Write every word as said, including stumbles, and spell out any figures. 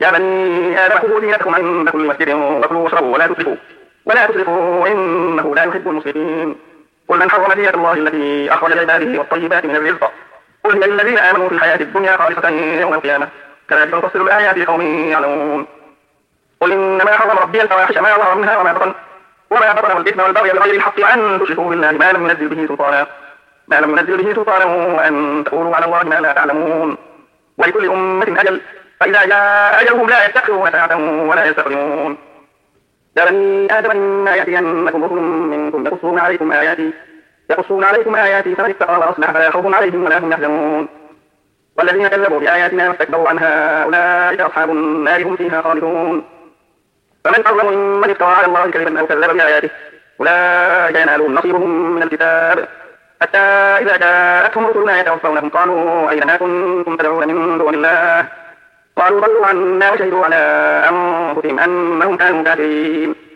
يا بني آدم خذوا زينتكم عند كل مسجد وكلوا واشربوا ولا تسرفوا ولا تسرفوا إنه لا يحب المسرفين. قل من حرم زينة الله التي أخرج لعباده والطيبات من الرزق قل هي للذين آمنوا في الحياة الدنيا خالصة يوم القيامة كذلك نفصل الآيات لقوم يعلمون. قل إنما حرم ربي الفواحش ما ظهر منها وما بطن وما بطن والإثم والبغي بغير الحق وأن تشركوا بالله ما لم ينزل به سلطانا ما لم ينزل به سلطانا وأن تقولوا على الله ما لا تعلمون. ولكل أمة أجل فإذا جاء أجلهم لا يستأخرون ساعة ولا يستقدمون. يا بني آدم إما يأتينكم رسل منكم يقصون عليكم آياتي يقصون عليكم آياتي فمن اتقى وأصلح فلا خوف عليهم ولا هم يحزنون. والذين كذبوا بآياتنا واستكبروا عنها أولئك أصحاب النار هم فيها خالدون. فمن أظلم ممن افترى على الله كذبا أو كذب بآياته أولئك ينالهم نصيبهم من الكتاب حتى إذا جاءتهم رسلنا يتوفونهم قالوا أين ما كنتم تدعون من دون الله قالوا ضلوا عنا وشهدوا على أنفسهم أنهم كانوا كافرين.